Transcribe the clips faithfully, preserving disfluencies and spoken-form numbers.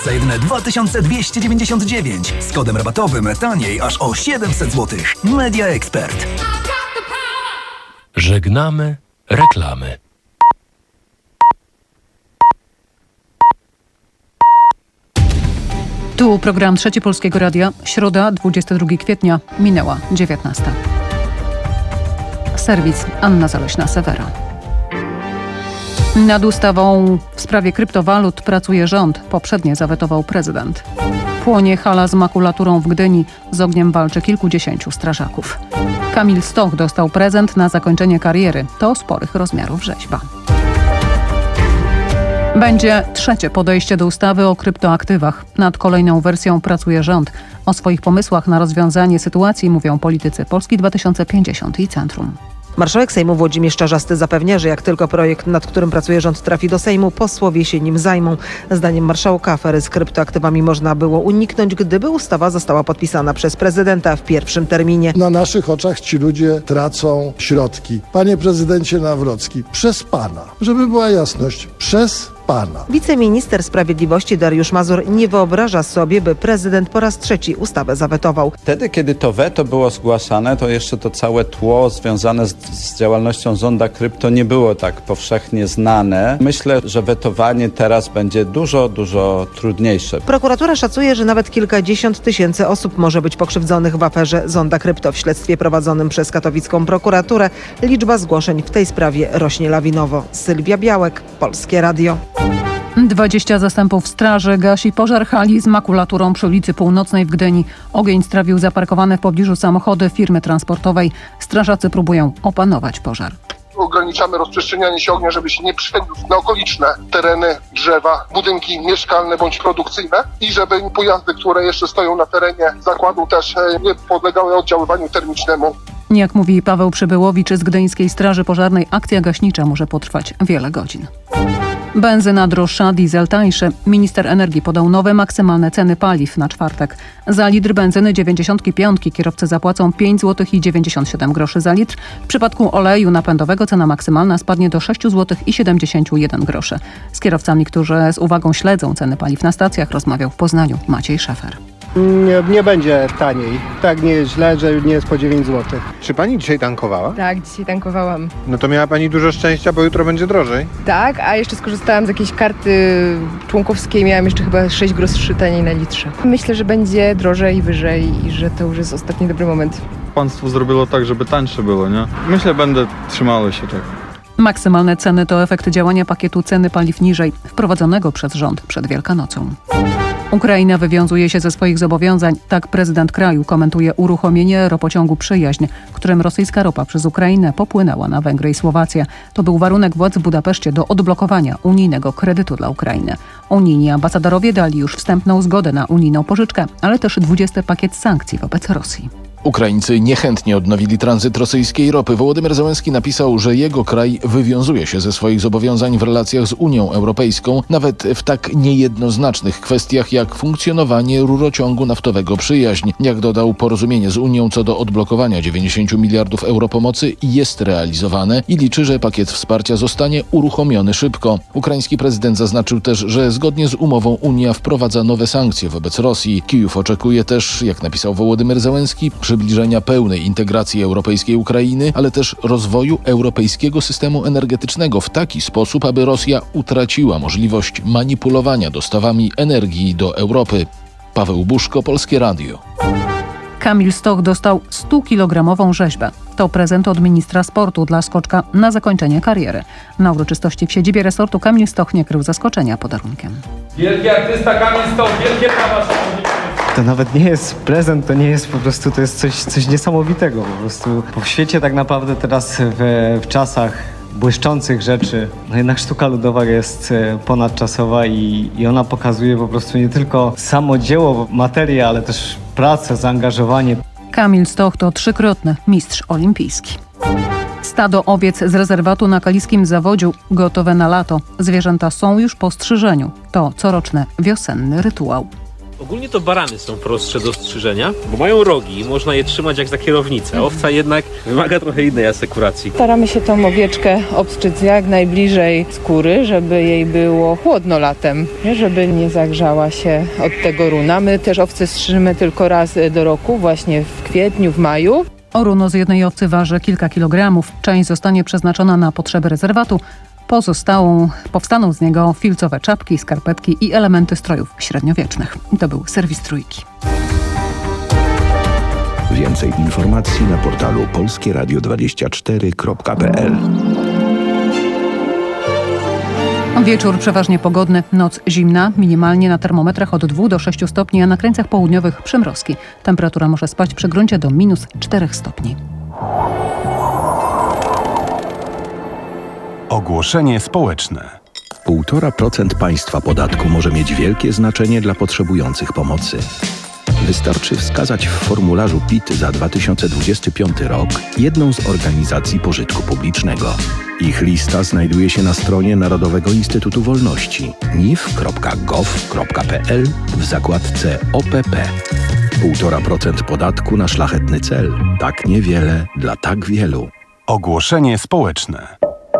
Za jedyne dwa tysiące dwieście dziewięćdziesiąt dziewięć z kodem rabatowym taniej aż o siedemset złotych. Media Expert. Żegnamy reklamy. Tu program Trzeci Polskiego Radia. Środa, dwudziestego drugiego kwietnia. Minęła dziewiętnasta. Serwis Anna Zaleśna-Sewera. Nad ustawą w sprawie kryptowalut pracuje rząd. Poprzednie zawetował prezydent. Płonie hala z makulaturą w Gdyni. Z ogniem walczy kilkudziesięciu strażaków. Kamil Stoch dostał prezent na zakończenie kariery. To sporych rozmiarów rzeźba. Będzie trzecie podejście do ustawy o kryptoaktywach. Nad kolejną wersją pracuje rząd. O swoich pomysłach na rozwiązanie sytuacji mówią politycy Polski dwa tysiące pięćdziesiąt i Centrum. Marszałek Sejmu Włodzimierz Czarzasty zapewnia, że jak tylko projekt, nad którym pracuje rząd, trafi do Sejmu, posłowie się nim zajmą. Zdaniem marszałka afery z kryptoaktywami można było uniknąć, gdyby ustawa została podpisana przez prezydenta w pierwszym terminie. Na naszych oczach ci ludzie tracą środki. Panie prezydencie Nawrocki, przez pana, żeby była jasność, przez pana. Wiceminister Sprawiedliwości Dariusz Mazur nie wyobraża sobie, by prezydent po raz trzeci ustawę zawetował. Wtedy, kiedy to weto było zgłaszane, to jeszcze to całe tło związane z, z działalnością Zonda Krypto nie było tak powszechnie znane. Myślę, że wetowanie teraz będzie dużo, dużo trudniejsze. Prokuratura szacuje, że nawet kilkadziesiąt tysięcy osób może być pokrzywdzonych w aferze Zonda Krypto. W śledztwie prowadzonym przez katowicką prokuraturę liczba zgłoszeń w tej sprawie rośnie lawinowo. Sylwia Białek, Polskie Radio. dwadzieścia zastępów straży gasi pożar hali z makulaturą przy ulicy Północnej w Gdyni. Ogień strawił zaparkowane w pobliżu samochody firmy transportowej. Strażacy próbują opanować pożar. Ograniczamy rozprzestrzenianie się ognia, żeby się nie przeniósł na okoliczne tereny, drzewa, budynki mieszkalne bądź produkcyjne i żeby pojazdy, które jeszcze stoją na terenie zakładu, też nie podlegały oddziaływaniu termicznemu. Jak mówi Paweł Przybyłowicz z Gdyńskiej Straży Pożarnej, akcja gaśnicza może potrwać wiele godzin. Benzyna droższa, diesel tańszy. Minister energii podał nowe maksymalne ceny paliw na czwartek. Za litr benzyny dziewięćdziesiąt pięć kierowcy zapłacą pięć złotych i dziewięćdziesiąt siedem groszy za litr. W przypadku oleju napędowego cena maksymalna spadnie do sześć złotych i siedemdziesiąt jeden groszy. Z kierowcami, którzy z uwagą śledzą ceny paliw na stacjach, rozmawiał w Poznaniu Maciej Szefer. Nie, nie będzie taniej. Tak nie jest źle, że nie jest po dziewięć złotych. Czy pani dzisiaj tankowała? Tak, dzisiaj tankowałam. No to miała pani dużo szczęścia, bo jutro będzie drożej. Tak, a jeszcze skorzystałam z jakiejś karty członkowskiej. Miałam jeszcze chyba sześć groszy taniej na litrze. Myślę, że będzie drożej i wyżej i że to już jest ostatni dobry moment. Państwo zrobiło tak, żeby tańsze było, nie? Myślę, będę trzymały się tak. Maksymalne ceny to efekt działania pakietu ceny paliw niżej, wprowadzonego przez rząd przed Wielkanocą. Ukraina wywiązuje się ze swoich zobowiązań. Tak prezydent kraju komentuje uruchomienie ropociągu Przyjaźń, którym rosyjska ropa przez Ukrainę popłynęła na Węgry i Słowację. To był warunek władz w Budapeszcie do odblokowania unijnego kredytu dla Ukrainy. Unijni ambasadorowie dali już wstępną zgodę na unijną pożyczkę, ale też dwudziesty pakiet sankcji wobec Rosji. Ukraińcy niechętnie odnowili tranzyt rosyjskiej ropy. Wołodymyr Zełenski napisał, że jego kraj wywiązuje się ze swoich zobowiązań w relacjach z Unią Europejską, nawet w tak niejednoznacznych kwestiach jak funkcjonowanie rurociągu naftowego Przyjaźń. Jak dodał, porozumienie z Unią co do odblokowania dziewięćdziesiąt miliardów euro pomocy jest realizowane i liczy, że pakiet wsparcia zostanie uruchomiony szybko. Ukraiński prezydent zaznaczył też, że zgodnie z umową Unia wprowadza nowe sankcje wobec Rosji. Kijów oczekuje też, jak napisał Wołodymyr Zełenski, przybliżenia pełnej integracji europejskiej Ukrainy, ale też rozwoju europejskiego systemu energetycznego w taki sposób, aby Rosja utraciła możliwość manipulowania dostawami energii do Europy. Paweł Buszko, Polskie Radio. Kamil Stoch dostał stokilogramową rzeźbę. To prezent od ministra sportu dla skoczka na zakończenie kariery. Na uroczystości w siedzibie resortu Kamil Stoch nie krył zaskoczenia podarunkiem. Wielki artysta Kamil Stoch, wielkie brawa, szanowni państwo. To nawet nie jest prezent, to nie jest po prostu, to jest coś, coś niesamowitego po prostu. Bo w świecie tak naprawdę teraz w, w czasach błyszczących rzeczy, no jednak sztuka ludowa jest ponadczasowa i, i ona pokazuje po prostu nie tylko samo dzieło, materię, ale też pracę, zaangażowanie. Kamil Stoch to trzykrotny mistrz olimpijski. Stado owiec z rezerwatu na kaliskim Zawodziu gotowe na lato. Zwierzęta są już po strzyżeniu. To coroczny wiosenny rytuał. Ogólnie to barany są prostsze do strzyżenia, bo mają rogi i można je trzymać jak za kierownicę. Owca jednak wymaga trochę innej asekuracji. Staramy się tą owieczkę obstrzyc jak najbliżej skóry, żeby jej było chłodno latem, nie? Żeby nie zagrzała się od tego runa. My też owce strzyżymy tylko raz do roku, właśnie w kwietniu, w maju. Runo z jednej owcy waży kilka kilogramów. Część zostanie przeznaczona na potrzeby rezerwatu. Pozostałą powstaną z niego filcowe czapki, skarpetki i elementy strojów średniowiecznych. To był serwis Trójki. Więcej informacji na portalu polskie radio dwadzieścia cztery kropka p l. Wieczór przeważnie pogodny, noc zimna, minimalnie na termometrach od dwóch do sześciu stopni, a na krańcach południowych przymrozki. Temperatura może spaść przy gruncie do minus czterech stopni. Ogłoszenie społeczne. Półtora procent państwa podatku może mieć wielkie znaczenie dla potrzebujących pomocy. Wystarczy wskazać w formularzu P I T za dwa tysiące dwudziesty piąty rok jedną z organizacji pożytku publicznego. Ich lista znajduje się na stronie Narodowego Instytutu Wolności n i f kropka gov kropka p l w zakładce O P P. Półtora procent podatku na szlachetny cel. Tak niewiele dla tak wielu. Ogłoszenie społeczne.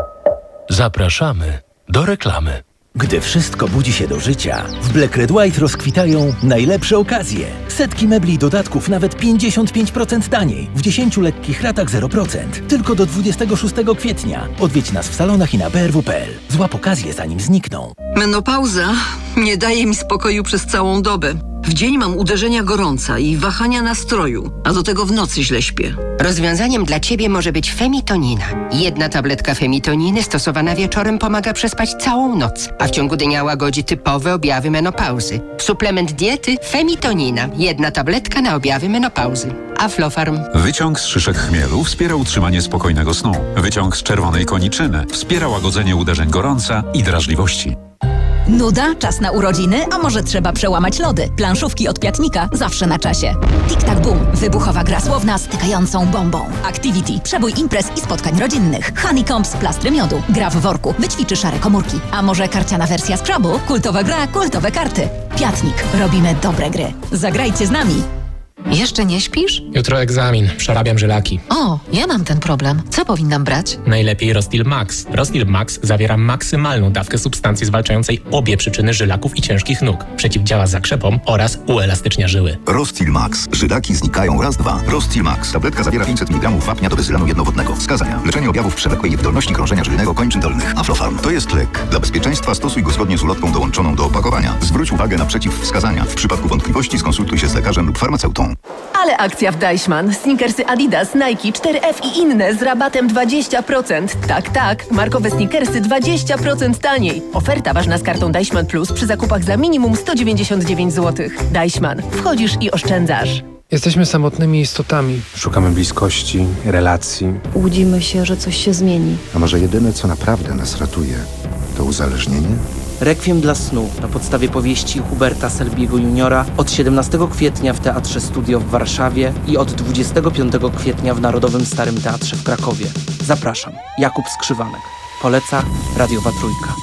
Zapraszamy do reklamy. Gdy wszystko budzi się do życia, w Black Red White rozkwitają najlepsze okazje. Setki mebli i dodatków nawet pięćdziesiąt pięć procent taniej. W dziesięciu lekkich ratach zero procent. Tylko do dwudziestego szóstego kwietnia. Odwiedź nas w salonach i na b r w kropka p l. Złap okazję zanim znikną. Menopauza nie daje mi spokoju przez całą dobę. W dzień mam uderzenia gorąca i wahania nastroju, a do tego w nocy źle śpię. Rozwiązaniem dla Ciebie może być femitonina. Jedna tabletka femitoniny stosowana wieczorem pomaga przespać całą noc, a w ciągu dnia łagodzi typowe objawy menopauzy. Suplement diety femitonina. Jedna tabletka na objawy menopauzy. Aflofarm. Wyciąg z szyszek chmielu wspiera utrzymanie spokojnego snu. Wyciąg z czerwonej koniczyny wspiera łagodzenie uderzeń gorąca i drażliwości. Nuda? Czas na urodziny? A może trzeba przełamać lody? Planszówki od Piatnika zawsze na czasie. Tic-tac boom. Wybuchowa gra słowna stykającą bombą. Activity. Przebój imprez i spotkań rodzinnych. Honeycombs. Plastry miodu. Gra w worku. Wyćwiczy szare komórki. A może karciana wersja Scrabble? Kultowa gra, kultowe karty. Piatnik. Robimy dobre gry. Zagrajcie z nami. Jeszcze nie śpisz? Jutro egzamin. Przerabiam żylaki. O, ja mam ten problem. Co powinnam brać? Najlepiej Rostil Max. Rostil Max zawiera maksymalną dawkę substancji zwalczającej obie przyczyny żylaków i ciężkich nóg. Przeciwdziała zakrzepom oraz uelastycznia żyły. Rostil Max. Żylaki znikają raz, dwa. Rostil Max. Tabletka zawiera pięćset miligramów wapnia do bezylanu jednowodnego. Wskazania. Leczenie objawów przewlekłej niewydolności krążenia żylnego kończyn dolnych. Aflofarm. To jest lek. Dla bezpieczeństwa stosuj go zgodnie z ulotką dołączoną do opakowania. Zwróć uwagę na przeciwwskazania. W przypadku wątpliwości skonsultuj się z lekarzem lub farmaceutą. Ale akcja w Deichmann. Sneakersy Adidas, Nike, cztery F i inne z rabatem dwadzieścia procent. Tak, tak. Markowe sneakersy dwadzieścia procent taniej. Oferta ważna z kartą Deichmann Plus przy zakupach za minimum sto dziewięćdziesiąt dziewięć złotych. Deichmann. Wchodzisz i oszczędzasz. Jesteśmy samotnymi istotami. Szukamy bliskości, relacji. Łudzimy się, że coś się zmieni. A może jedyne, co naprawdę nas ratuje, to uzależnienie? Rekwiem dla snu na podstawie powieści Huberta Selbiego juniora od siedemnastego kwietnia w Teatrze Studio w Warszawie i od dwudziestego piątego kwietnia w Narodowym Starym Teatrze w Krakowie. Zapraszam. Jakub Skrzywanek. Poleca Radiowa Trójka.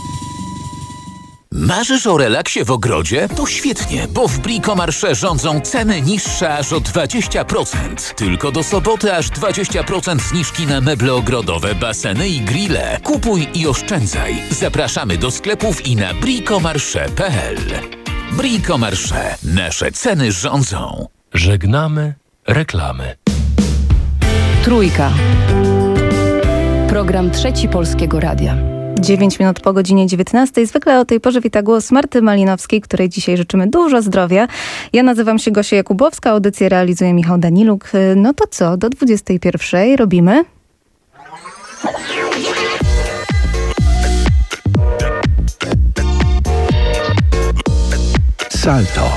Marzysz o relaksie w ogrodzie? To świetnie, bo w Bricomarché rządzą ceny niższe aż o dwadzieścia procent. Tylko do soboty aż dwadzieścia procent zniżki na meble ogrodowe, baseny i grille. Kupuj i oszczędzaj. Zapraszamy do sklepów i na bricomarché kropka p l. Bricomarché. Nasze ceny rządzą. Żegnamy reklamy. Trójka. Program Trzeci Polskiego Radia. dziewięć minut po godzinie dziewiętnastej. Zwykle o tej porze wita głos Marty Malinowskiej, której dzisiaj życzymy dużo zdrowia. Ja nazywam się Gosia Jakubowska, audycję realizuje Michał Daniluk. No to co, do dwudziestej pierwszej robimy? Salto.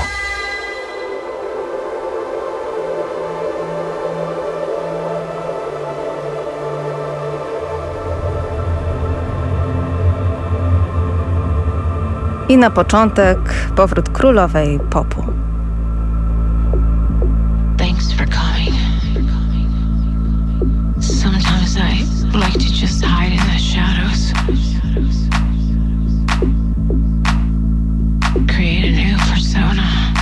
I na początek powrót królowej popu. Thanks for coming. Sometimes I like to just hide in the shadows. Create a new persona.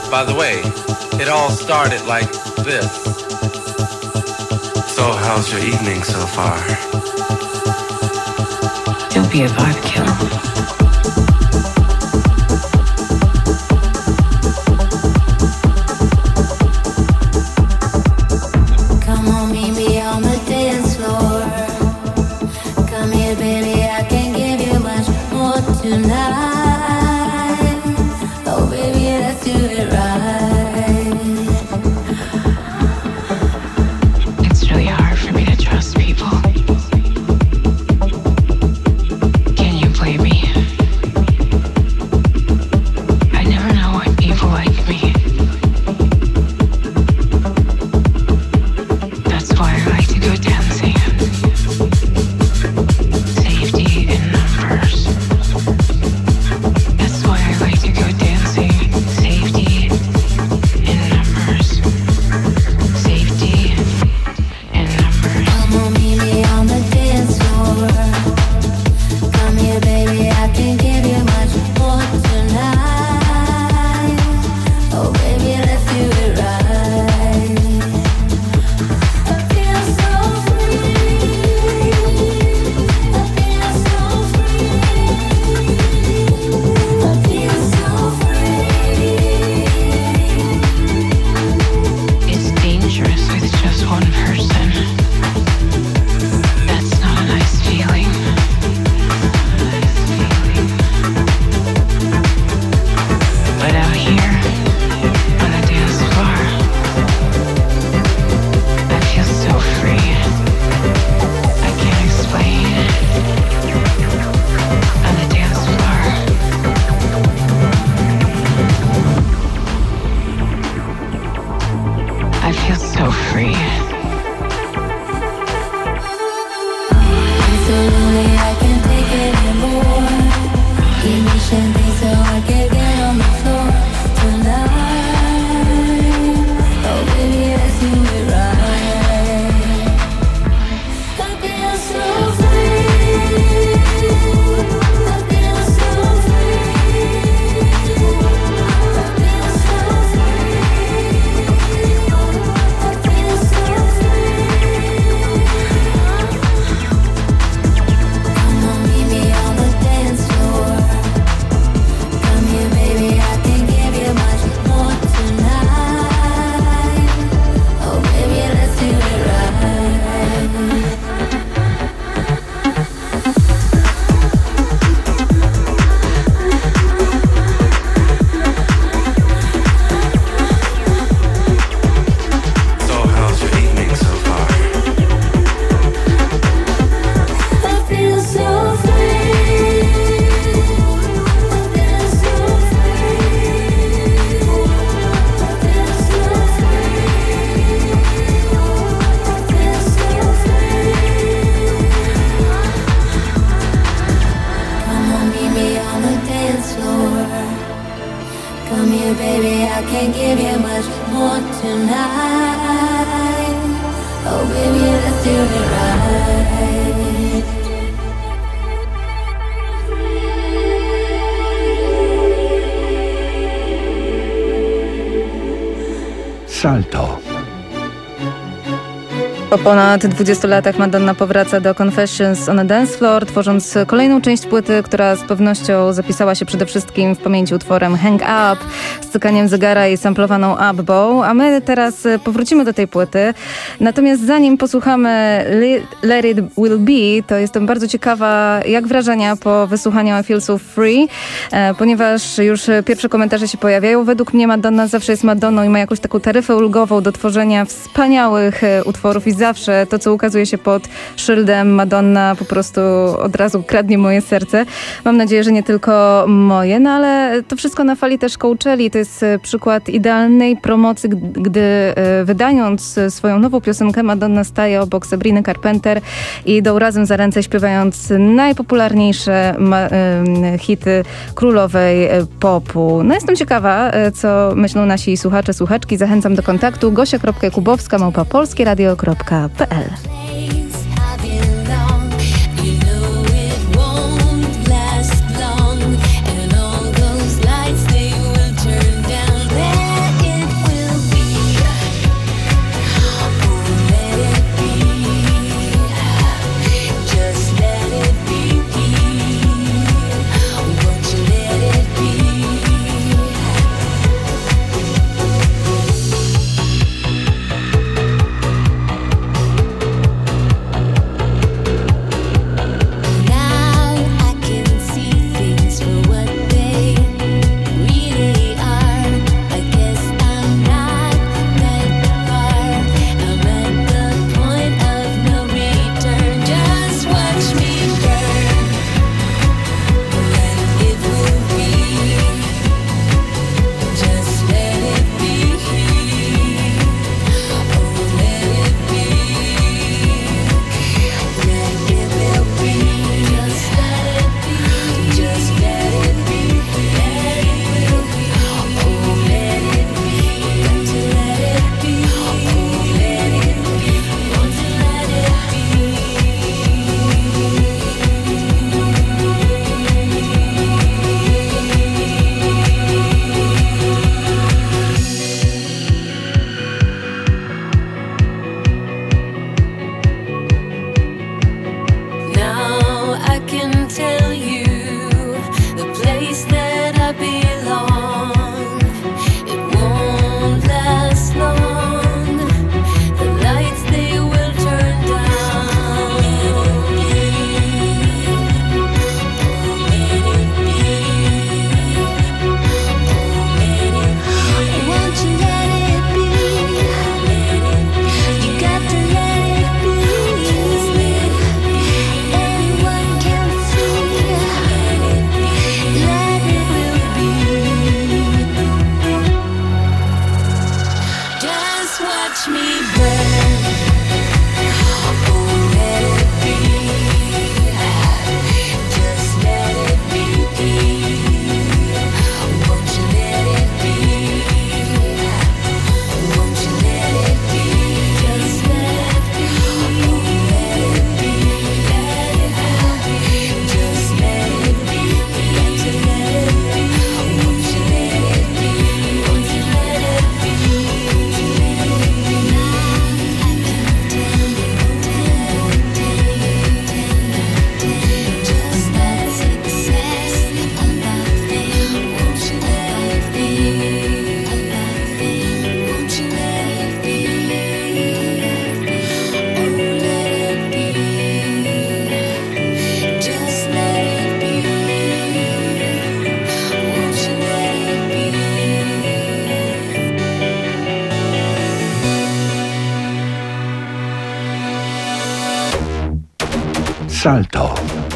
By the way, it all started like this. So how's your evening so far? Don't be a vibe killer. Come on, meet me on the dance floor. Come here, baby, I can give you much more tonight. Oh, baby, let's do it right. It's really hard for me to trust people. Can you blame me? I never know what people like me. That's why I like to go dancing. Safety in numbers. That's why I like to go dancing. Safety in numbers. Safety in numbers. Come on, meet me on the dance floor. Come here, baby, I can give you much more tonight. Oh, baby, let's do it right. I feel so free. I feel so free. I feel so free. It's dangerous with just one person. That's not a nice feeling. But out here on the dance floor, I feel so free. I can't explain. On the dance floor, I feel so free. I'm so lonely, I can't take it anymore. Give me champagne so I can get on the floor tonight. Oh, baby, let's do it right. I feel so free. I feel so free. I feel so free. I feel so free. Come on, meet me on the dance floor. Come here, baby, I can give you much more tonight. Oh, baby, let's do it right. So how's your evening so far? I feel so free. I feel so free. I feel so free. I feel so free. Come on, meet me on the dance floor. Come here, baby, I can give you much more tonight. Oh, baby, let's do it right. Salto. Po ponad dwudziestu latach Madonna powraca do Confessions on a Dance Floor, tworząc kolejną część płyty, która z pewnością zapisała się przede wszystkim w pamięci utworem Hang Up, z cykaniem zegara i samplowaną Up-Bow, a my teraz powrócimy do tej płyty. Natomiast zanim posłuchamy Let It Will Be, to jestem bardzo ciekawa, jak wrażenia po wysłuchaniu I Feel So Free, e, ponieważ już pierwsze komentarze się pojawiają. Według mnie Madonna zawsze jest Madonną i ma jakąś taką taryfę ulgową do tworzenia wspaniałych e, utworów i zawsze to, co ukazuje się pod szyldem Madonna, po prostu od razu kradnie moje serce. Mam nadzieję, że nie tylko moje, no ale to wszystko na fali też Coachelli. To jest przykład idealnej promocji, gdy wydając swoją nową piosenkę Madonna staje obok Sabriny Carpenter i idą razem za ręce, śpiewając najpopularniejsze ma- hity królowej popu. No jestem ciekawa, co myślą nasi słuchacze, słuchaczki. Zachęcam do kontaktu gosia kropka jakubowska małpa polskieradio kropka p l. Last long, and all those lights they will turn down there. Salto.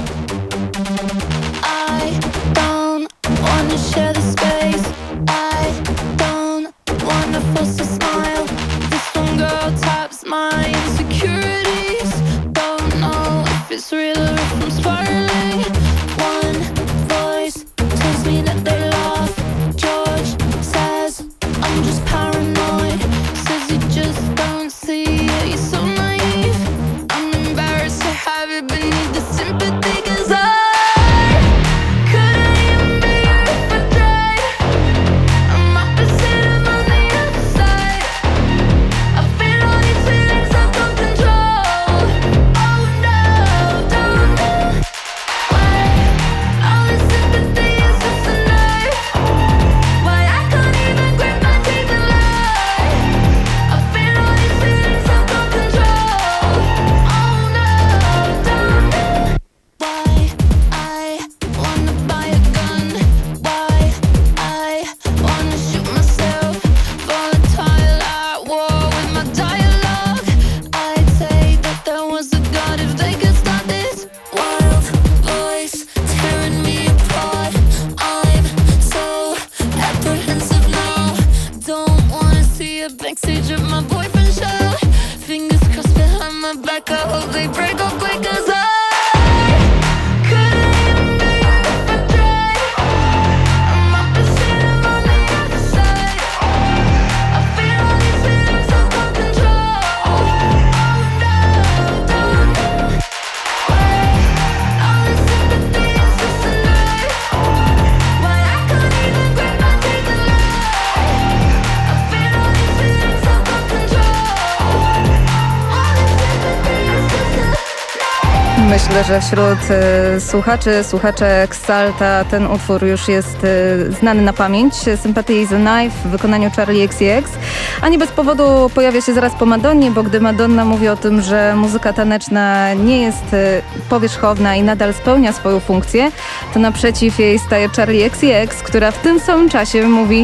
Myślę, że wśród y, słuchaczy, słuchaczek Salta ten utwór już jest y, znany na pamięć. Sympathy is a Knife w wykonaniu Charli X C X. A nie bez powodu pojawia się zaraz po Madonnie, bo gdy Madonna mówi o tym, że muzyka taneczna nie jest y, powierzchowna i nadal spełnia swoją funkcję, to naprzeciw jej staje Charli X C X, która w tym samym czasie mówi,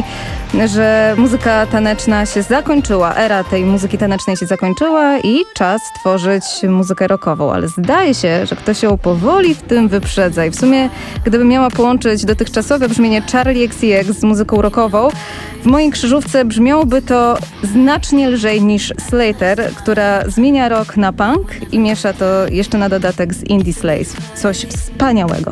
że muzyka taneczna się zakończyła, era tej muzyki tanecznej się zakończyła i czas tworzyć muzykę rockową, ale zdaje się, że ktoś ją powoli w tym wyprzedza i w sumie gdybym miała połączyć dotychczasowe brzmienie Charli X C X z muzyką rockową, w mojej krzyżówce brzmiałoby to znacznie lżej niż Slater, która zmienia rock na punk i miesza to jeszcze na dodatek z Indie Slays. Coś wspaniałego.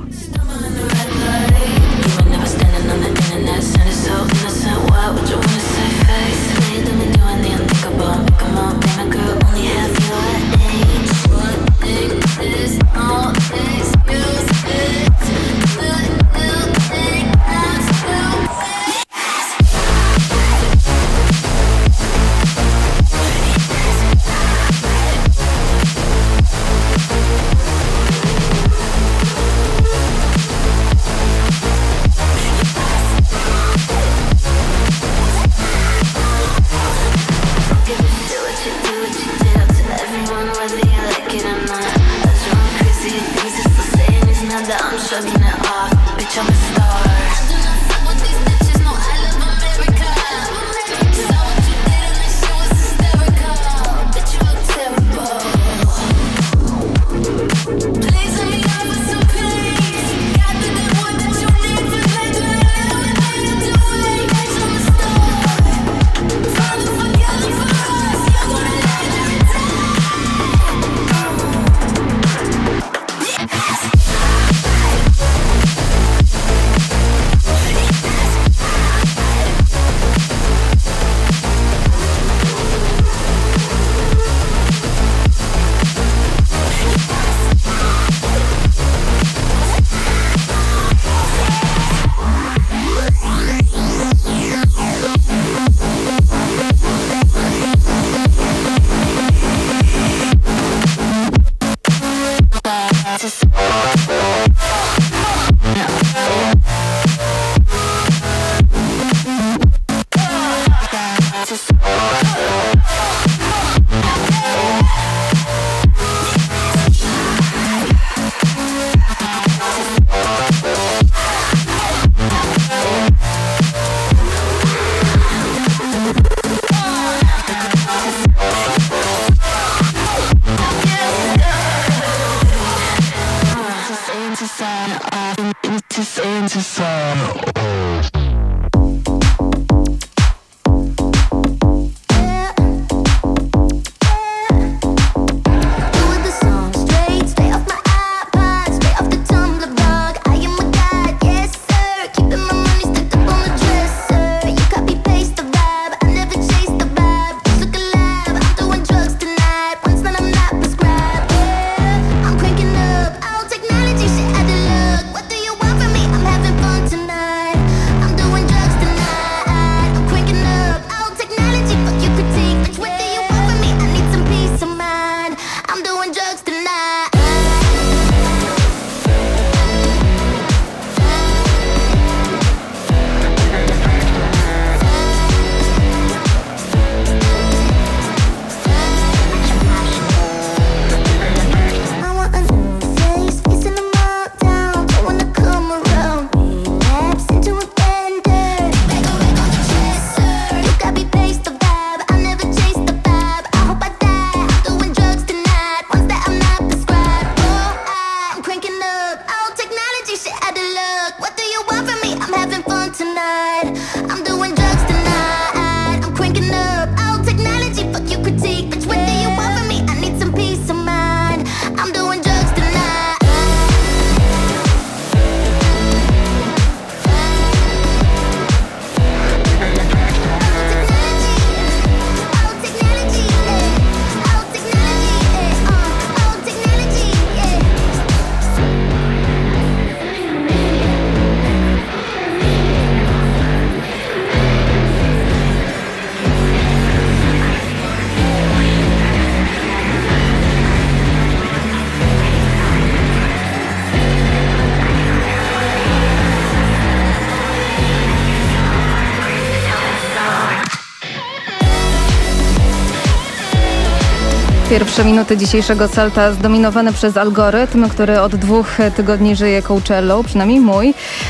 Pierwsze minuty dzisiejszego Salta zdominowane przez algorytm, który od dwóch tygodni żyje Coachellą, przynajmniej mój.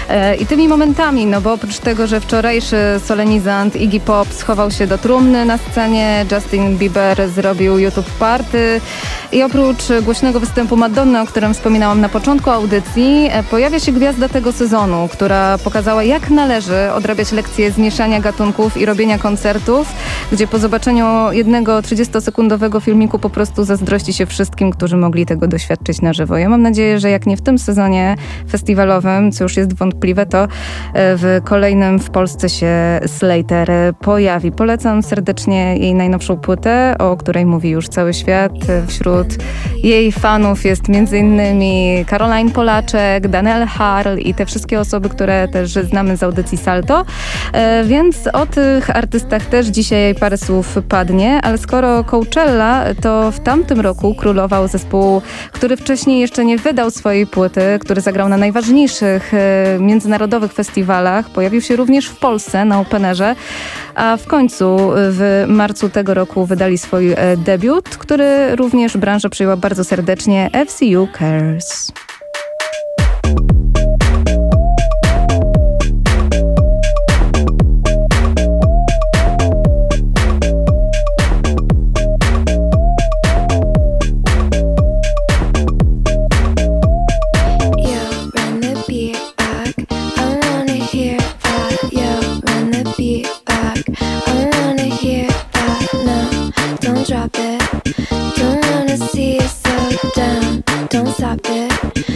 I tymi momentami, no bo oprócz tego, że wczorajszy solenizant Iggy Pop schował się do trumny na scenie, Justin Bieber zrobił YouTube Party i oprócz głośnego występu Madonny, o którym wspominałam na początku audycji, pojawia się gwiazda tego sezonu, która pokazała, jak należy odrabiać lekcje z mieszania gatunków i robienia koncertów, gdzie po zobaczeniu jednego trzydziestosekundowego filmiku po prostu zazdrości się wszystkim, którzy mogli tego doświadczyć na żywo. Ja mam nadzieję, że jak nie w tym sezonie festiwalowym, co już jest wątpliwe, to w kolejnym w Polsce się Slater pojawi. Polecam serdecznie jej najnowszą płytę, o której mówi już cały świat. Wśród jej fanów jest między innymi Caroline Polaczek, Daniel Harl i te wszystkie osoby, które też znamy z audycji Salto. Więc o tych artystach też dzisiaj parę słów padnie, ale skoro Coachella, to w tamtym roku królował zespół, który wcześniej jeszcze nie wydał swojej płyty, który zagrał na najważniejszych e, międzynarodowych festiwalach. Pojawił się również w Polsce na Openerze, a w końcu w marcu tego roku wydali swój e, debiut, który również branża przyjęła bardzo serdecznie. F C U Cares. Drop it. Don't wanna see you so down. Don't stop it.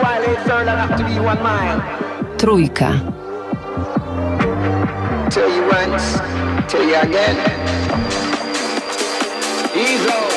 Trójka. Tell you once, tell you again. Ease off.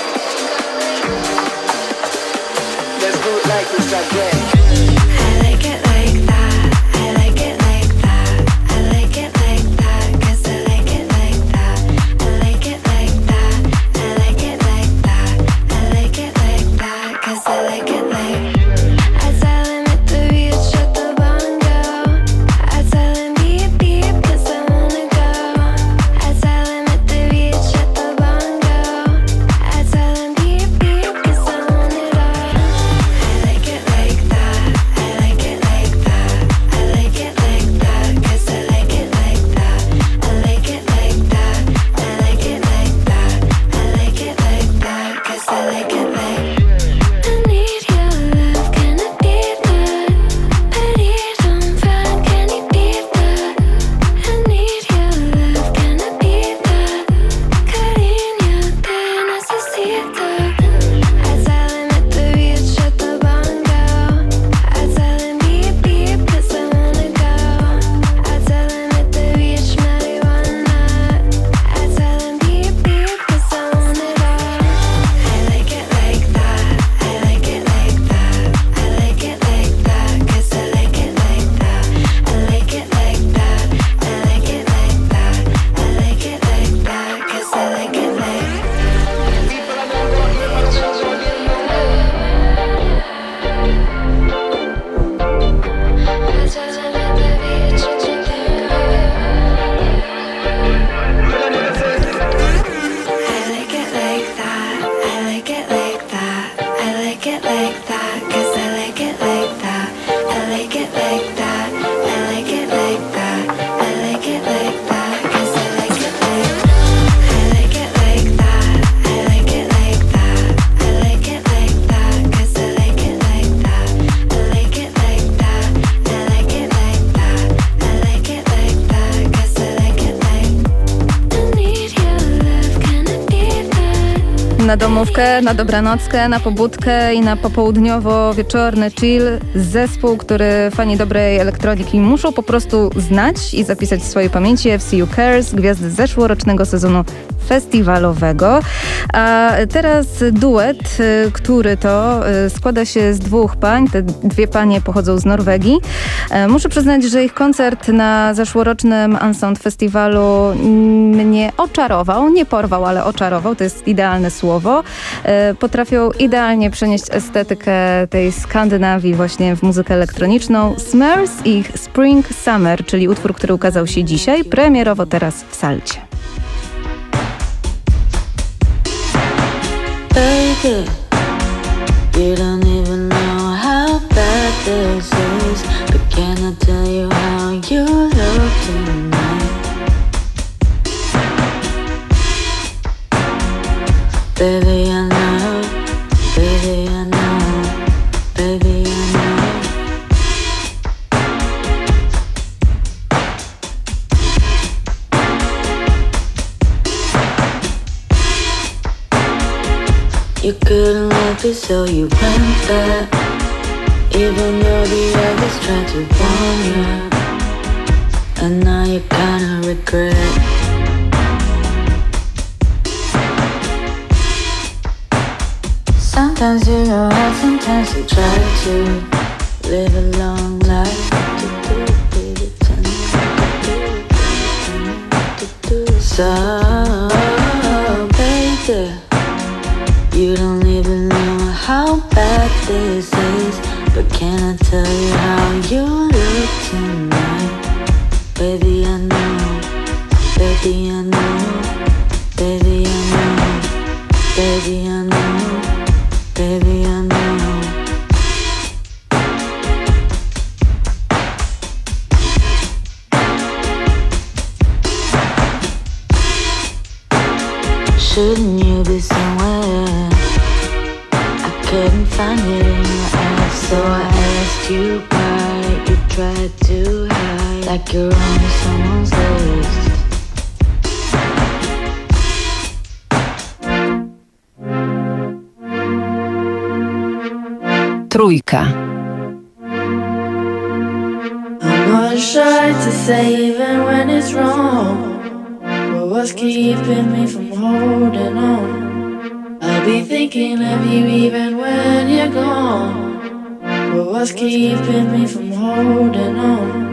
Let's do it like this again. I like it like that. I like it like that. I like it like that. 'Cause I like it like that. I like it like that. I like it like that. I like it like that. 'Cause I like it like. I tell him at the beach, shut the bongo. I tell him beep beep 'cause I wanna go. I tell him at the beach, shut the bongo. I tell him beep beep 'cause I want it all. I like it like that. I like it like that. I like it like that 'cause I like it like that. I like it like that. I like it like that. I like it like that 'cause I like it like. I need your love, can I be that? Petit enfant, can you be that? I need your love, can I be that? Cariño, te necesito. I tell him at the beach, shut the bongo. I tell him beep beep 'cause I wanna go. I tell him at the beach, marijuana. I tell him beep beep 'cause I want it all. I like it like that. I like it like that. I like it like that 'cause I like it like that. I like it like that. I like it like that. I like it like that 'cause I like it like. I like it like that. I like it like that. I like it like that 'cause I like it like that. I like it like that. I like it like that. I like it like that 'cause I like it like. I like it like that. I like it like that. I like it like that 'cause I like it like that. I like it like that. I like it like that. I like it like that 'cause I like it like. I need your love, can I be that? Na domówkę, na dobranockę, na pobudkę i na popołudniowo-wieczorny chill. Zespół, który fani dobrej elektroniki muszą po prostu znać i zapisać w swojej pamięci. F C U Cares, gwiazdy zeszłorocznego sezonu festiwalowego. A teraz duet, y, który to y, składa się z dwóch pań. Te dwie panie pochodzą z Norwegii. E, Muszę przyznać, że ich koncert na zeszłorocznym Unsound Festiwalu mnie oczarował. Nie porwał, ale oczarował. To jest idealne słowo. E, Potrafią idealnie przenieść estetykę tej Skandynawii właśnie w muzykę elektroniczną. Smurs i ich Spring Summer, czyli utwór, który ukazał się dzisiaj, premierowo teraz w Salcie. Baby, you don't even know how bad this is, but can I tell you how you look tonight? Baby, I know, baby, I know, baby, I know. You couldn't let me, so you went there. Even though the others tried to warn you, and now you kinda regret. Sometimes you go out, sometimes you try to live a long life. So, baby, you don't even know how bad this is, but can I tell you how you look tonight? Baby, I know, baby, I know, baby, I know, baby, I know, baby, I know. Shouldn't you be somewhere? I couldn't find it in your eyes, so I asked you why. You tried to hide, like you're on someone's list. Trójka. shy to say even when it's wrong, but what's keeping me from holding on? I'll be thinking of you even when you're gone, but what's keeping me from holding on?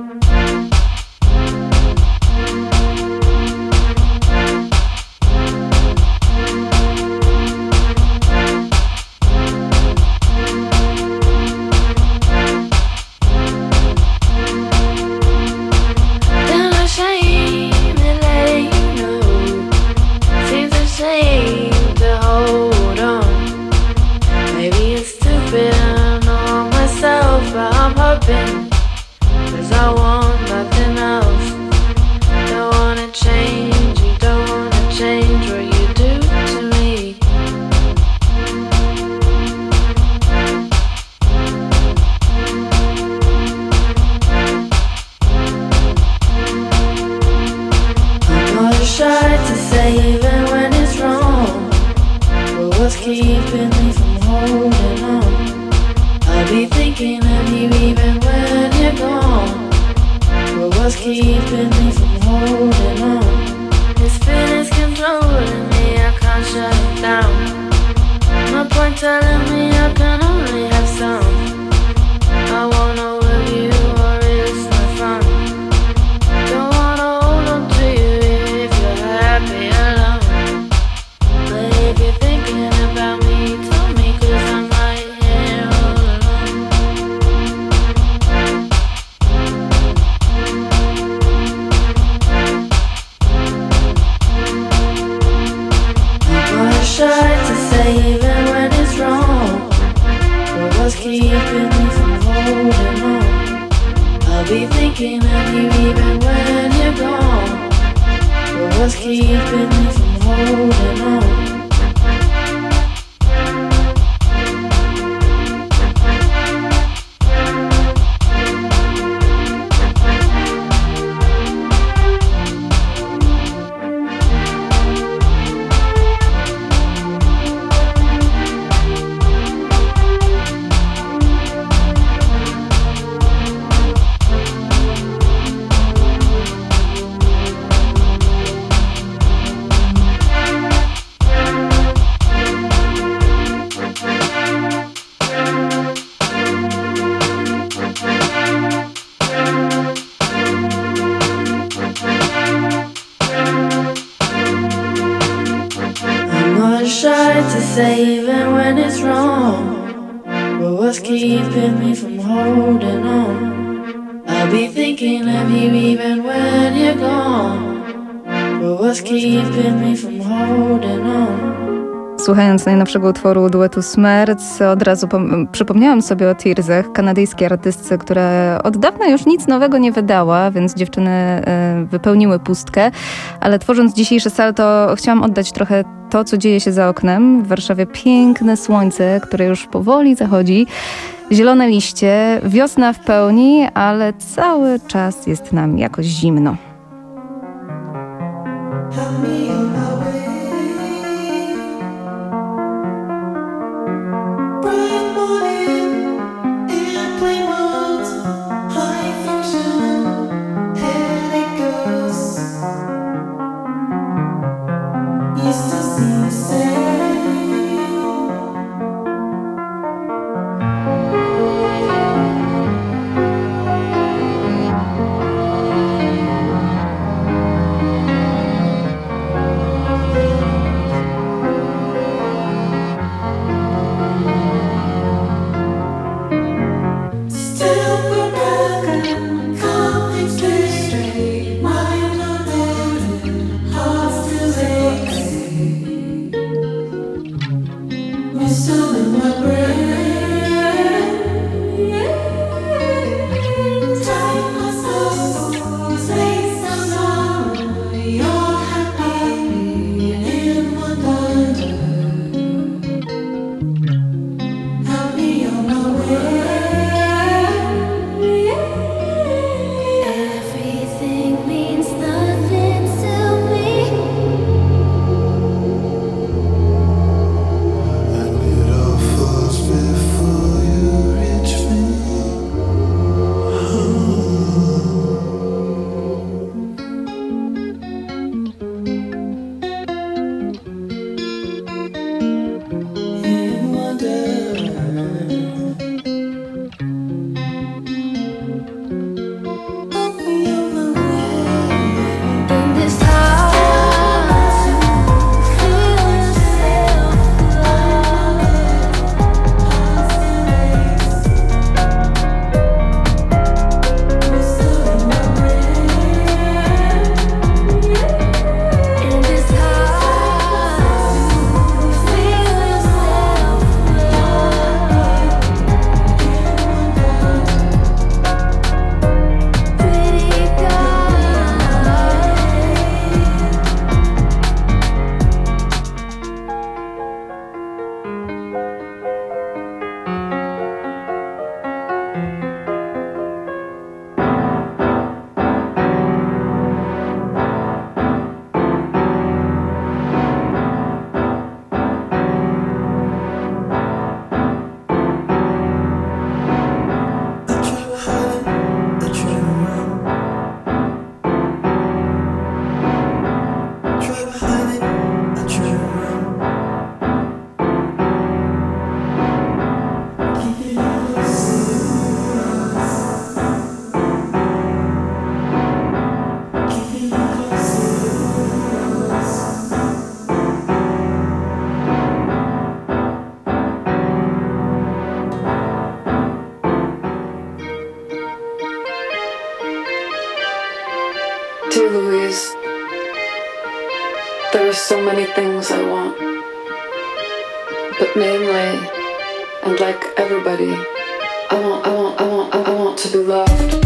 Słuchając najnowszego utworu duetu Smerc, od razu przypomniałam sobie o Tearsach, kanadyjskiej artystce, która od dawna już nic nowego nie wydała, więc dziewczyny y, wypełniły pustkę, ale tworząc dzisiejsze salto chciałam oddać trochę to, co dzieje się za oknem. W Warszawie piękne słońce, które już powoli zachodzi, zielone liście, wiosna w pełni, ale cały czas jest nam jakoś zimno. Louise, there are so many things I want, but mainly, and like everybody, I want, I want, I want, I want to be loved.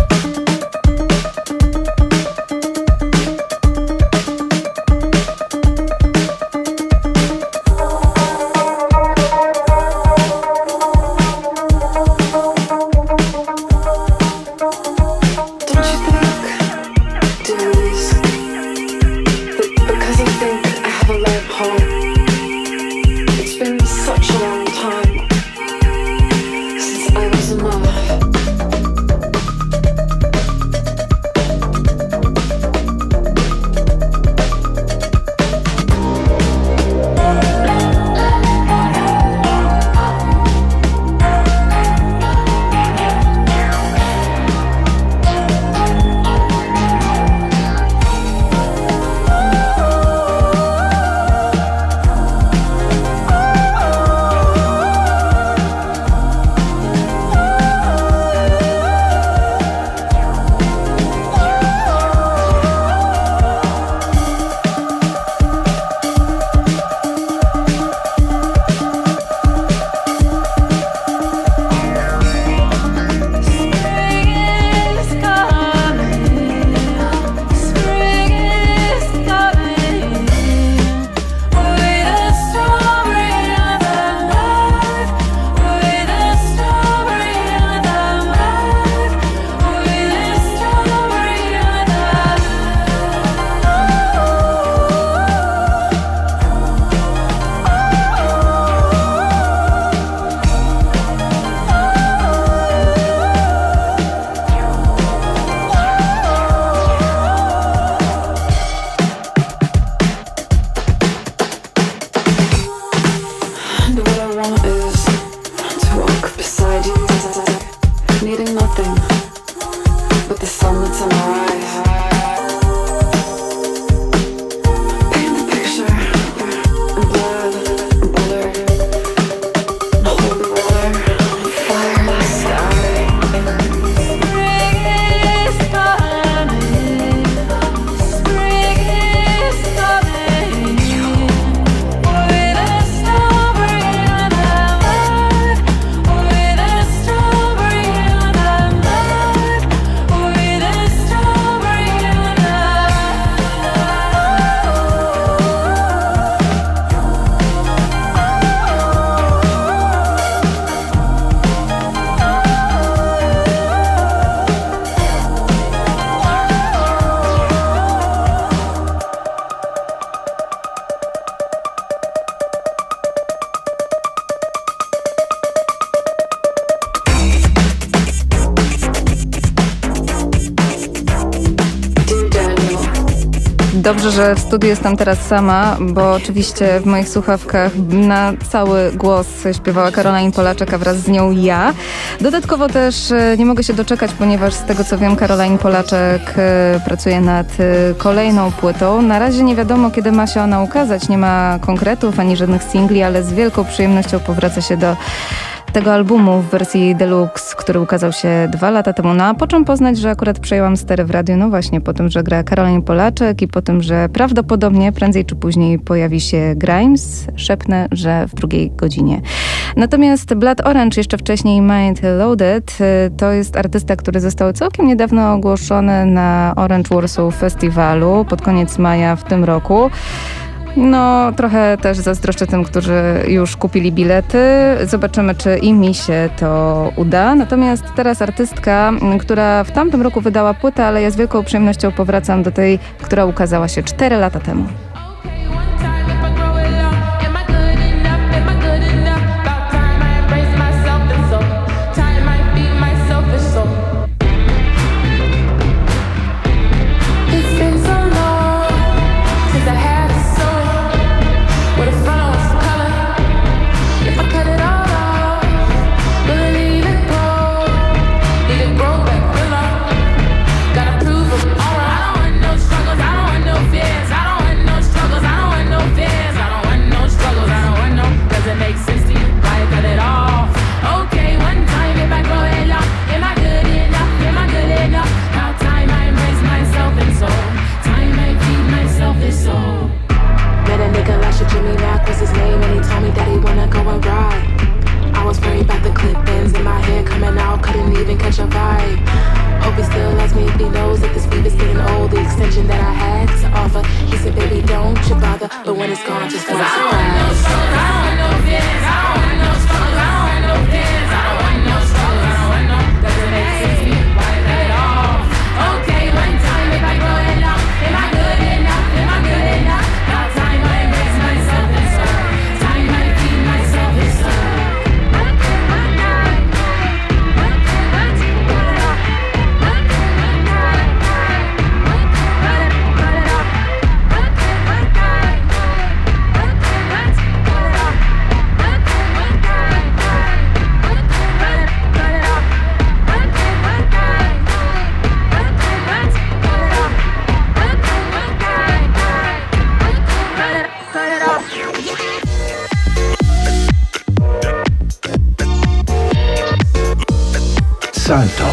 Dobrze, że w studiu jestem teraz sama, bo oczywiście w moich słuchawkach na cały głos śpiewała Caroline Polaczek, a wraz z nią ja. Dodatkowo też nie mogę się doczekać, ponieważ z tego co wiem, Caroline Polaczek pracuje nad kolejną płytą. Na razie nie wiadomo, kiedy ma się ona ukazać, nie ma konkretów ani żadnych singli, ale z wielką przyjemnością powraca się do tego albumu w wersji deluxe, który ukazał się dwa lata temu. No a po czym poznać, że akurat przejęłam stery w radiu? No właśnie, po tym, że gra Caroline Polaczek i po tym, że prawdopodobnie prędzej czy później pojawi się Grimes. Szepnę, że w drugiej godzinie. Natomiast Blood Orange, jeszcze wcześniej Mind Loaded, to jest artysta, który został całkiem niedawno ogłoszony na Orange Warsaw Festiwalu pod koniec maja w tym roku. No, trochę też zazdroszczę tym, którzy już kupili bilety. Zobaczymy, czy i mi się to uda. Natomiast teraz artystka, która w tamtym roku wydała płytę, ale ja z wielką przyjemnością powracam do tej, która ukazała się cztery lata temu. Gotta prove 'em. Alright, I don't want no struggles, I don't want no fears, I don't want no together, but when it's gone, just cause I don't want no struggles, I don't want no fears, I don't want no struggles, I don't want no fears, I don't want no struggles, I don't want no. Doesn't make sense to me, why is that at all? Okay, one time if I go enough, am I good enough? Am I good enough? Now time I embrace myself and serve. Time I feed myself and serve. Salto.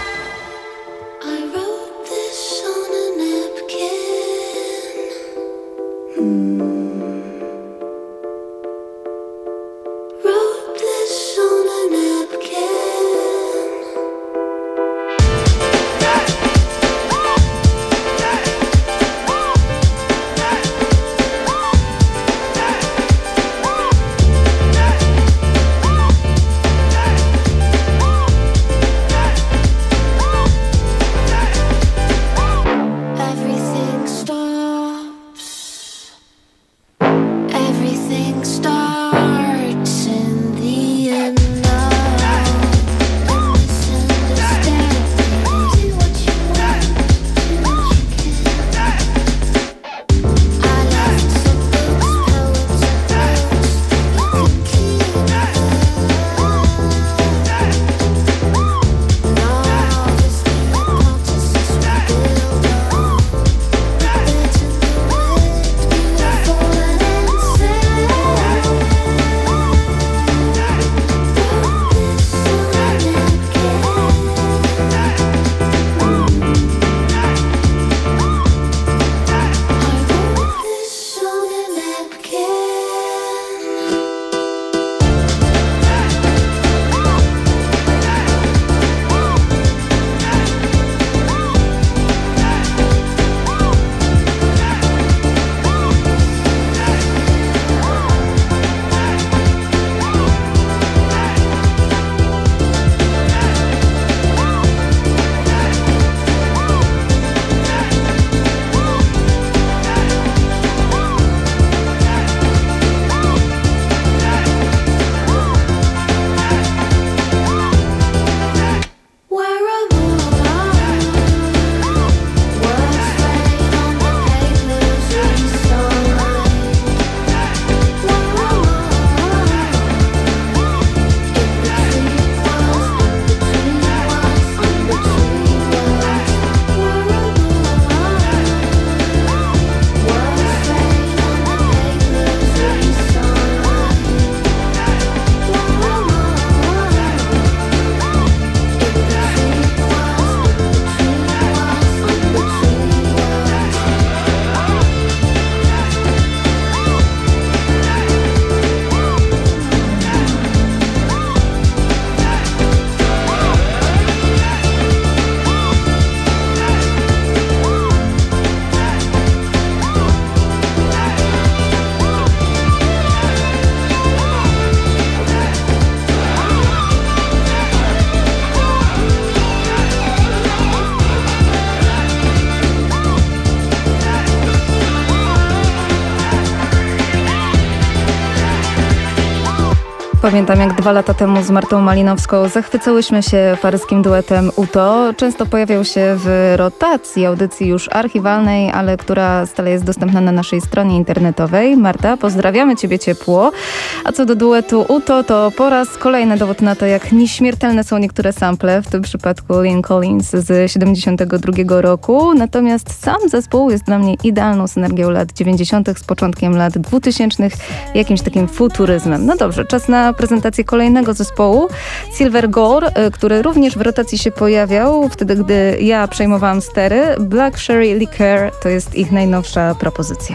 Pamiętam, jak dwa lata temu z Martą Malinowską zachwycałyśmy się paryskim duetem U T O. Często pojawiał się w rotacji audycji już archiwalnej, ale która stale jest dostępna na naszej stronie internetowej. Marta, pozdrawiamy Ciebie ciepło. A co do duetu U T O, to po raz kolejny dowód na to, jak nieśmiertelne są niektóre sample, w tym przypadku Lynn Collins z siedemdziesiątego drugiego roku. Natomiast sam zespół jest dla mnie idealną synergią lat dziewięćdziesiątych z początkiem lat dwutysięcznych, jakimś takim futuryzmem. No dobrze, czas na prezentację kolejnego zespołu, Silver Gore, który również w rotacji się pojawiał, wtedy gdy ja przejmowałam stery. Black Sherry Liquor to jest ich najnowsza propozycja.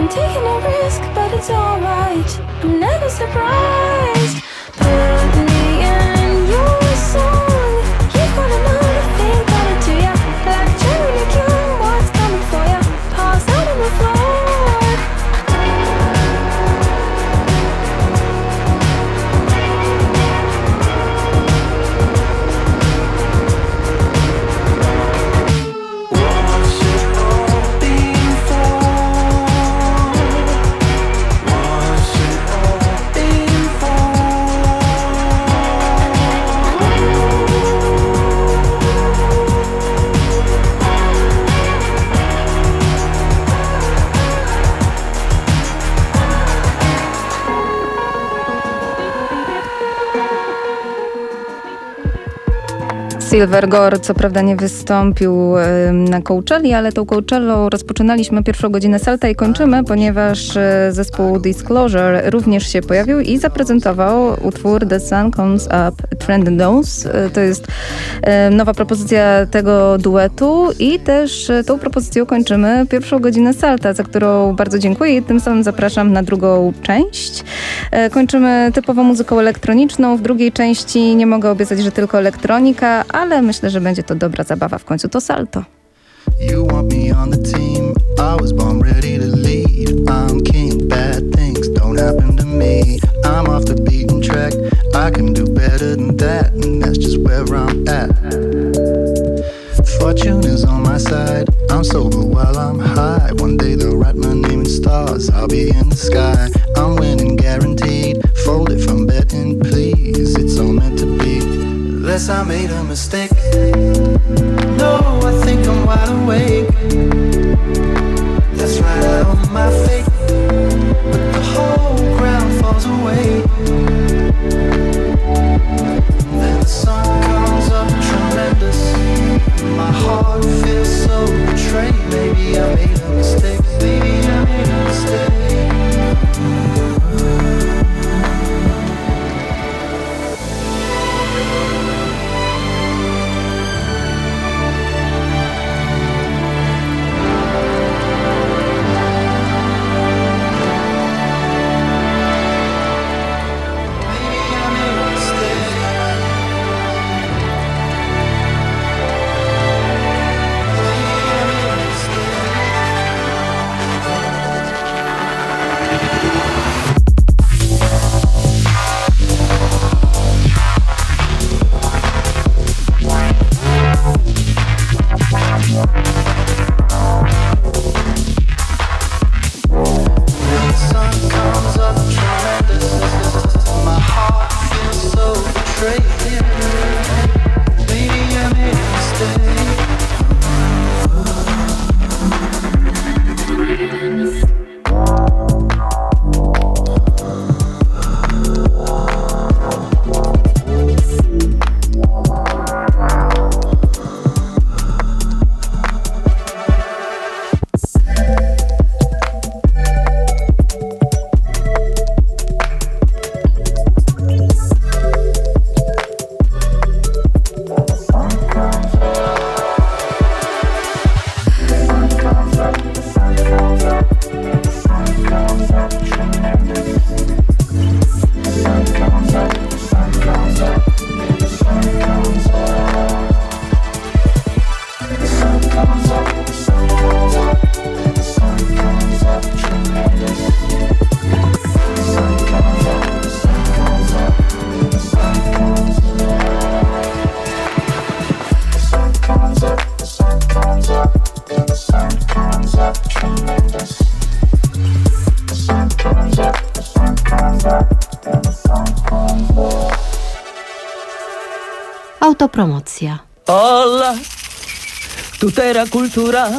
I'm taking a risk, but it's alright. I'm never surprised. Put me in your song. You've got another thing coming to ya. Like cherry liqueur, what's coming for ya? Pass out on the floor. Silver Gore co prawda nie wystąpił na Coachelli, ale tą Coachellą rozpoczynaliśmy pierwszą godzinę Salta i kończymy, ponieważ zespół Disclosure również się pojawił i zaprezentował utwór The Sun Comes Up Trend Knows. To jest nowa propozycja tego duetu i też tą propozycją kończymy pierwszą godzinę Salta, za którą bardzo dziękuję i tym samym zapraszam na drugą część. Kończymy typową muzyką elektroniczną. W drugiej części nie mogę obiecać, że tylko elektronika, ale myślę, że będzie to dobra zabawa. W końcu to Salto. You want me on the team, I was born ready to lead. I'm king, bad things don't happen to me. I'm off the beaten track, I can do better than that, and that's just where I'm at. Fortune is on my side, I'm sober while I'm high. One day they'll write my name in stars, I'll be in the sky. I'm winning guaranteed, fold it from betting please. It's all meant to be, unless I made a mistake. No, I think I'm wide awake. That's right, I own my fate. But the whole ground falls away. Then the sun comes up tremendous. My heart feels so betrayed. Maybe I made a mistake. Maybe I made a mistake. Autopromocja. Ola, tutera kultura,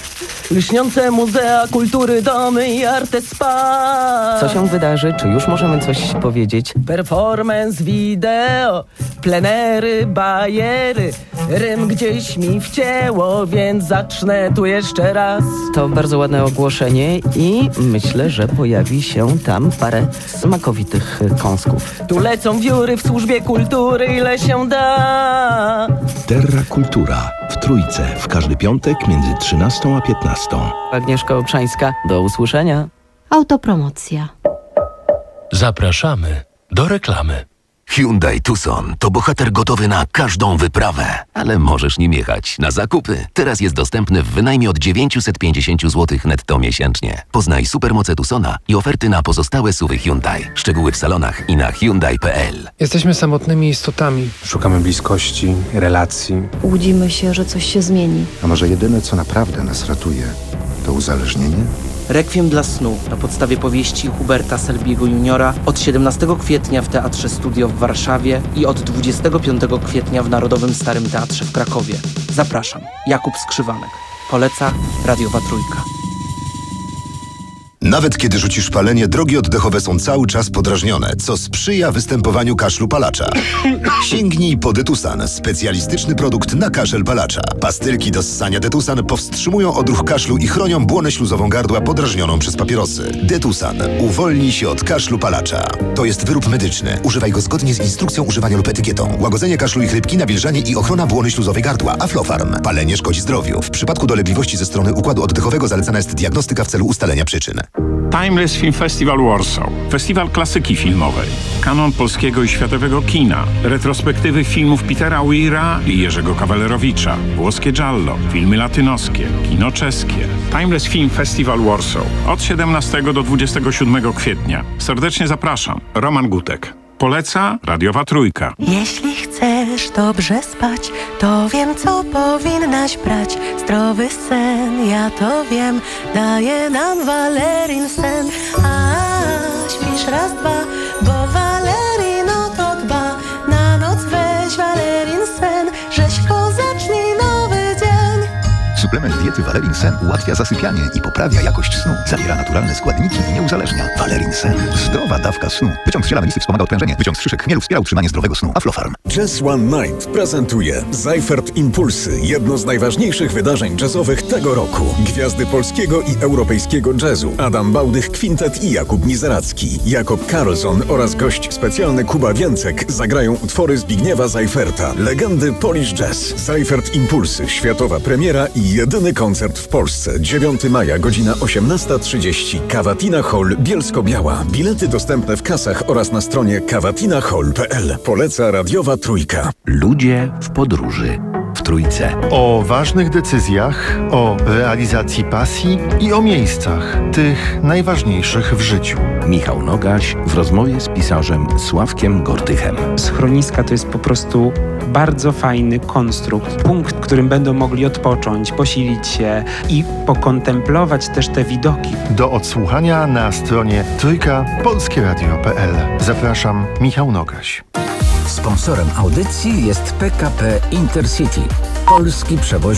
lśniące muzea kultury, domy i arte spa. Co się wydarzy? Czy już możemy coś powiedzieć? Performance wideo, plenery, bajery. Rym gdzieś mi wcięło, więc zacznę tu jeszcze raz. To bardzo ładne ogłoszenie i myślę, że pojawi się tam parę smakowitych kąsków. Tu lecą wióry w służbie kultury, ile się da. Terra Kultura w Trójce w każdy piątek między trzynastą a piętnastą. Agnieszka Obszańska, do usłyszenia. Autopromocja. Zapraszamy do reklamy. Hyundai Tucson to bohater gotowy na każdą wyprawę, ale możesz nim jechać na zakupy. Teraz jest dostępny w wynajmie od dziewięćset pięćdziesiąt złotych netto miesięcznie. Poznaj supermoce Tucsona i oferty na pozostałe S U V-y Hyundai. Szczegóły w salonach i na hyundai kropka p l. Jesteśmy samotnymi istotami. Szukamy bliskości, relacji. Łudzimy się, że coś się zmieni. A może jedyne, co naprawdę nas ratuje, to uzależnienie? Rekwiem dla snu na podstawie powieści Huberta Selby'ego juniora od siedemnastego kwietnia w Teatrze Studio w Warszawie i od dwudziestego piątego kwietnia w Narodowym Starym Teatrze w Krakowie. Zapraszam. Jakub Skrzywanek. Poleca Radiowa Trójka. Nawet kiedy rzucisz palenie, drogi oddechowe są cały czas podrażnione, co sprzyja występowaniu kaszlu palacza. Sięgnij po Detusan, specjalistyczny produkt na kaszel palacza. Pastylki do ssania Detusan powstrzymują odruch kaszlu i chronią błonę śluzową gardła podrażnioną przez papierosy. Detusan. Uwolnij się od kaszlu palacza. To jest wyrób medyczny. Używaj go zgodnie z instrukcją używania lub etykietą. Łagodzenie kaszlu i chrypki, nawilżanie i ochrona błony śluzowej gardła. Aflofarm. Palenie szkodzi zdrowiu. W przypadku dolegliwości ze strony układu oddechowego zalecana jest diagnostyka w celu ustalenia przyczyn. Timeless Film Festival Warsaw. Festiwal klasyki filmowej. Kanon polskiego i światowego kina. Retrospektywy filmów Petera Weira i Jerzego Kawalerowicza. Włoskie giallo. Filmy latynoskie. Kino czeskie. Timeless Film Festival Warsaw. Od siedemnastego do dwudziestego siódmego kwietnia. Serdecznie zapraszam. Roman Gutek. Poleca Radiowa Trójka. Jeśli chcesz dobrze spać, to wiem, co powinnaś brać. Zdrowy sen, ja to wiem, daje nam Valerin sen. A śpisz raz, dwa, bo Valerin o to dba. Na noc weź Valerin sen, rzeźko zacznij nowy dzień. Suplement diety Valerin Sen ułatwia zasypianie i poprawia jakość snu. Zawiera naturalne składniki i nie uzależnia. Valerin Sen. Zdrowa dawka snu. Wyciąg z ziela melisy wspomaga odprężenie. Wyciąg z szyszek chmielu wspiera utrzymanie zdrowego snu. Aflofarm. Jazz One Night prezentuje Seifert Impulsy. Jedno z najważniejszych wydarzeń jazzowych tego roku. Gwiazdy polskiego i europejskiego jazzu. Adam Bałdych Kwintet i Jakub Mizeracki. Jakob Karlsson oraz gość specjalny Kuba Więcek zagrają utwory Zbigniewa Seiferta. Legendy Polish Jazz. Seifert Impulsy. Światowa premiera i jedyny koncert w Polsce. dziewiątego maja, godzina osiemnasta trzydzieści. Cavatina Hall, Bielsko-Biała. Bilety dostępne w kasach oraz na stronie cavatina hall kropka p l. Poleca Radiowa Trójka. Ludzie w podróży. W Trójce. O ważnych decyzjach, o realizacji pasji i o miejscach, tych najważniejszych w życiu. Michał Nogaś w rozmowie z pisarzem Sławkiem Gortychem. Schroniska to jest po prostu bardzo fajny konstrukt, punkt, w którym będą mogli odpocząć, posilić się i pokontemplować też te widoki. Do odsłuchania na stronie trójka polskie radio kropka p l. Zapraszam, Michał Nogaś. Sponsorem audycji jest P K P Intercity, polski przewoźnik.